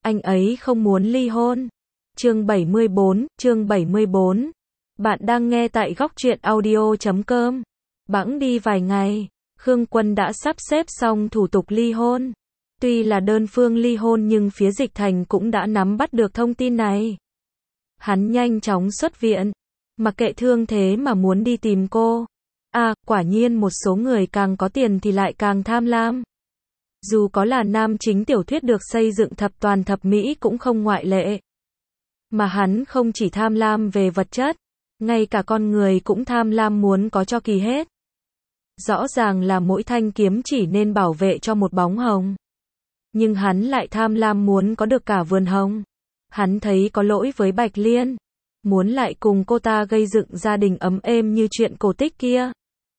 anh ấy không muốn ly hôn. Chương 74. Bạn đang nghe tại góc truyện audio.com. Bẵng đi vài ngày, Khương Quân đã sắp xếp xong thủ tục ly hôn. Tuy là đơn phương ly hôn nhưng phía Dịch Thành cũng đã nắm bắt được thông tin này. Hắn nhanh chóng xuất viện, mặc kệ thương thế mà muốn đi tìm cô. Quả nhiên một số người càng có tiền thì lại càng tham lam. Dù có là nam chính tiểu thuyết được xây dựng thập toàn thập mỹ cũng không ngoại lệ. Mà hắn không chỉ tham lam về vật chất, ngay cả con người cũng tham lam muốn có cho kỳ hết. Rõ ràng là mỗi thanh kiếm chỉ nên bảo vệ cho một bóng hồng. Nhưng hắn lại tham lam muốn có được cả vườn hồng. Hắn thấy có lỗi với Bạch Liên, muốn lại cùng cô ta gây dựng gia đình ấm êm như chuyện cổ tích kia.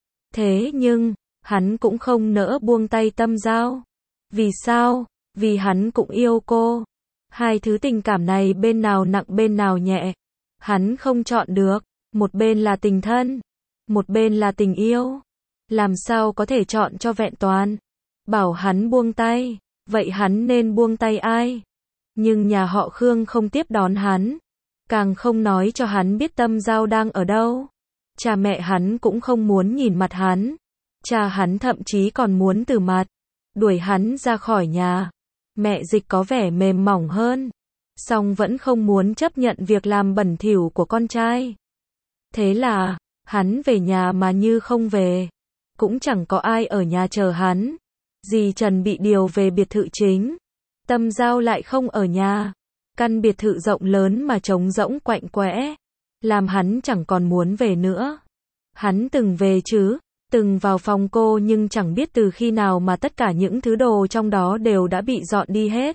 Thế nhưng, hắn cũng không nỡ buông tay Tâm Giao. Vì sao? Vì hắn cũng yêu cô. Hai thứ tình cảm này bên nào nặng bên nào nhẹ. Hắn không chọn được. Một bên là tình thân, một bên là tình yêu. Làm sao có thể chọn cho vẹn toàn? Bảo hắn buông tay, vậy hắn nên buông tay ai? Nhưng nhà họ Khương không tiếp đón hắn, càng không nói cho hắn biết Tâm Giao đang ở đâu. Cha mẹ hắn cũng không muốn nhìn mặt hắn. Cha hắn thậm chí còn muốn từ mặt, đuổi hắn ra khỏi nhà. Mẹ Dịch có vẻ mềm mỏng hơn, song vẫn không muốn chấp nhận việc làm bẩn thỉu của con trai. Thế là, hắn về nhà mà như không về. Cũng chẳng có ai ở nhà chờ hắn. Dì Trần bị điều về biệt thự chính. Tâm Giao lại không ở nhà. Căn biệt thự rộng lớn mà trống rỗng quạnh quẽ, làm hắn chẳng còn muốn về nữa. Hắn từng về chứ, từng vào phòng cô nhưng chẳng biết từ khi nào mà tất cả những thứ đồ trong đó đều đã bị dọn đi hết.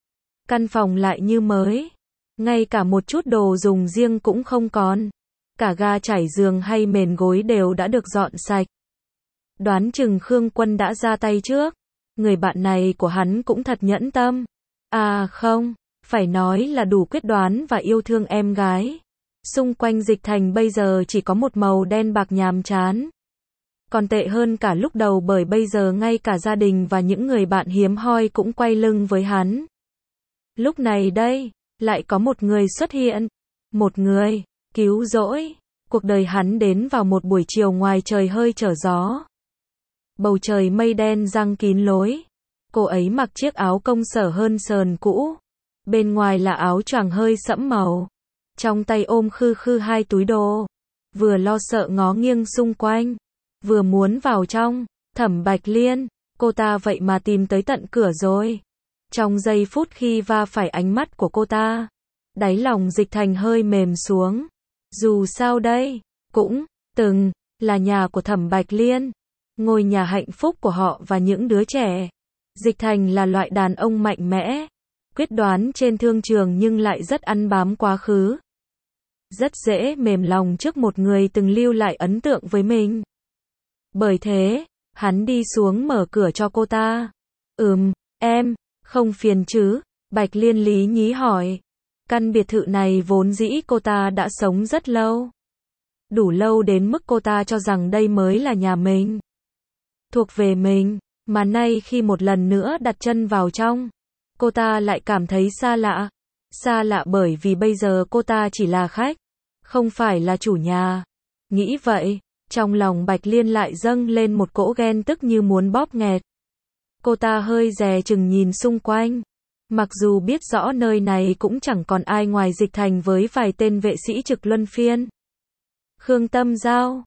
Căn phòng lại như mới. Ngay cả một chút đồ dùng riêng cũng không còn. Cả ga trải giường hay mền gối đều đã được dọn sạch. Đoán chừng Khương Quân đã ra tay trước. Người bạn này của hắn cũng thật nhẫn tâm. Không, phải nói là đủ quyết đoán và yêu thương em gái. Xung quanh Dịch Thành bây giờ chỉ có một màu đen bạc nhàm chán. Còn tệ hơn cả lúc đầu bởi bây giờ ngay cả gia đình và những người bạn hiếm hoi cũng quay lưng với hắn. Lúc này đây, lại có một người xuất hiện. Một người cứu rỗi cuộc đời hắn đến vào một buổi chiều ngoài trời hơi trở gió. Bầu trời mây đen giăng kín lối. Cô ấy mặc chiếc áo công sở hơn sờn cũ. Bên ngoài là áo choàng hơi sẫm màu. Trong tay ôm khư khư hai túi đồ. Vừa lo sợ ngó nghiêng xung quanh, vừa muốn vào trong. Thẩm Bạch Liên, cô ta vậy mà tìm tới tận cửa rồi. Trong giây phút khi va phải ánh mắt của cô ta, đáy lòng Dịch Thành hơi mềm xuống. Dù sao đây, cũng từng là nhà của Thẩm Bạch Liên. Ngôi nhà hạnh phúc của họ và những đứa trẻ. Dịch Thành là loại đàn ông mạnh mẽ, quyết đoán trên thương trường nhưng lại rất ăn bám quá khứ. Rất dễ mềm lòng trước một người từng lưu lại ấn tượng với mình. Bởi thế, hắn đi xuống mở cửa cho cô ta. Em, không phiền chứ? Bạch Liên lý nhí hỏi. Căn biệt thự này vốn dĩ cô ta đã sống rất lâu. Đủ lâu đến mức cô ta cho rằng đây mới là nhà mình. Thuộc về mình, mà nay khi một lần nữa đặt chân vào trong, cô ta lại cảm thấy xa lạ. Xa lạ bởi vì bây giờ cô ta chỉ là khách, không phải là chủ nhà. Nghĩ vậy, trong lòng Bạch Liên lại dâng lên một cỗ ghen tức như muốn bóp nghẹt. Cô ta hơi dè chừng nhìn xung quanh. Mặc dù biết rõ nơi này cũng chẳng còn ai ngoài Dịch Thành với vài tên vệ sĩ trực luân phiên. Khương Tâm Giao,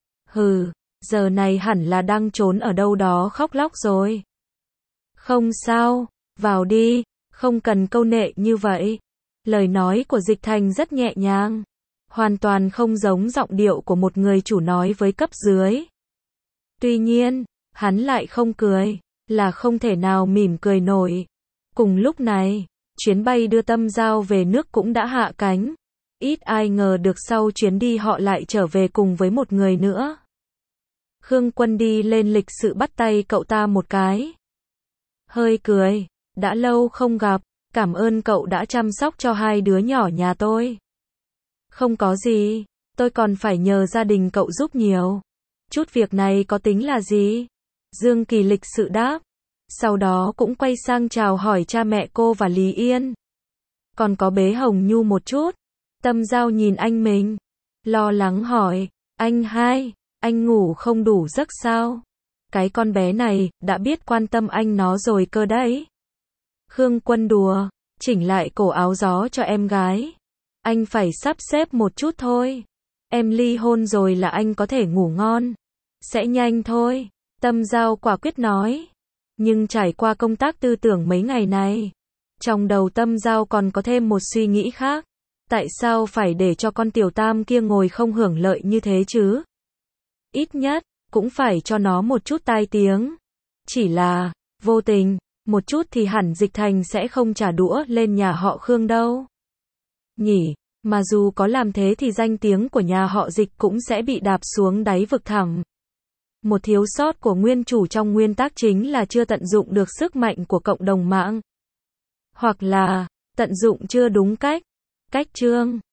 giờ này hẳn là đang trốn ở đâu đó khóc lóc rồi. Không sao, vào đi, không cần câu nệ như vậy. Lời nói của Dịch Thành rất nhẹ nhàng, hoàn toàn không giống giọng điệu của một người chủ nói với cấp dưới. Tuy nhiên, hắn lại không cười, là không thể nào mỉm cười nổi. Cùng lúc này, chuyến bay đưa Tâm Giao về nước cũng đã hạ cánh. Ít ai ngờ được sau chuyến đi họ lại trở về cùng với một người nữa. Khương Quân đi lên lịch sự bắt tay cậu ta một cái. Hơi cười, đã lâu không gặp, cảm ơn cậu đã chăm sóc cho hai đứa nhỏ nhà tôi. Không có gì, tôi còn phải nhờ gia đình cậu giúp nhiều. Chút việc này có tính là gì? Dương Kỳ lịch sự đáp. Sau đó cũng quay sang chào hỏi cha mẹ cô và Lý Yên. Còn có bế Hồng Nhu một chút. Tâm Giao nhìn anh mình, lo lắng hỏi, anh hai, anh ngủ không đủ giấc sao? Cái con bé này, đã biết quan tâm anh nó rồi cơ đấy. Khương Quân đùa, chỉnh lại cổ áo gió cho em gái. Anh phải sắp xếp một chút thôi. Em ly hôn rồi là anh có thể ngủ ngon. Sẽ nhanh thôi. Tâm Giao quả quyết nói. Nhưng trải qua công tác tư tưởng mấy ngày này, trong đầu Tâm Giao còn có thêm một suy nghĩ khác. Tại sao phải để cho con tiểu tam kia ngồi không hưởng lợi như thế chứ? Ít nhất, cũng phải cho nó một chút tai tiếng. Chỉ là, vô tình, một chút thì hẳn Dịch Thành sẽ không trả đũa lên nhà họ Khương đâu. Nhỉ, mà dù có làm thế thì danh tiếng của nhà họ Dịch cũng sẽ bị đạp xuống đáy vực thẳm. Một thiếu sót của nguyên chủ trong nguyên tác chính là chưa tận dụng được sức mạnh của cộng đồng mạng. Hoặc là, tận dụng chưa đúng cách. Cách chương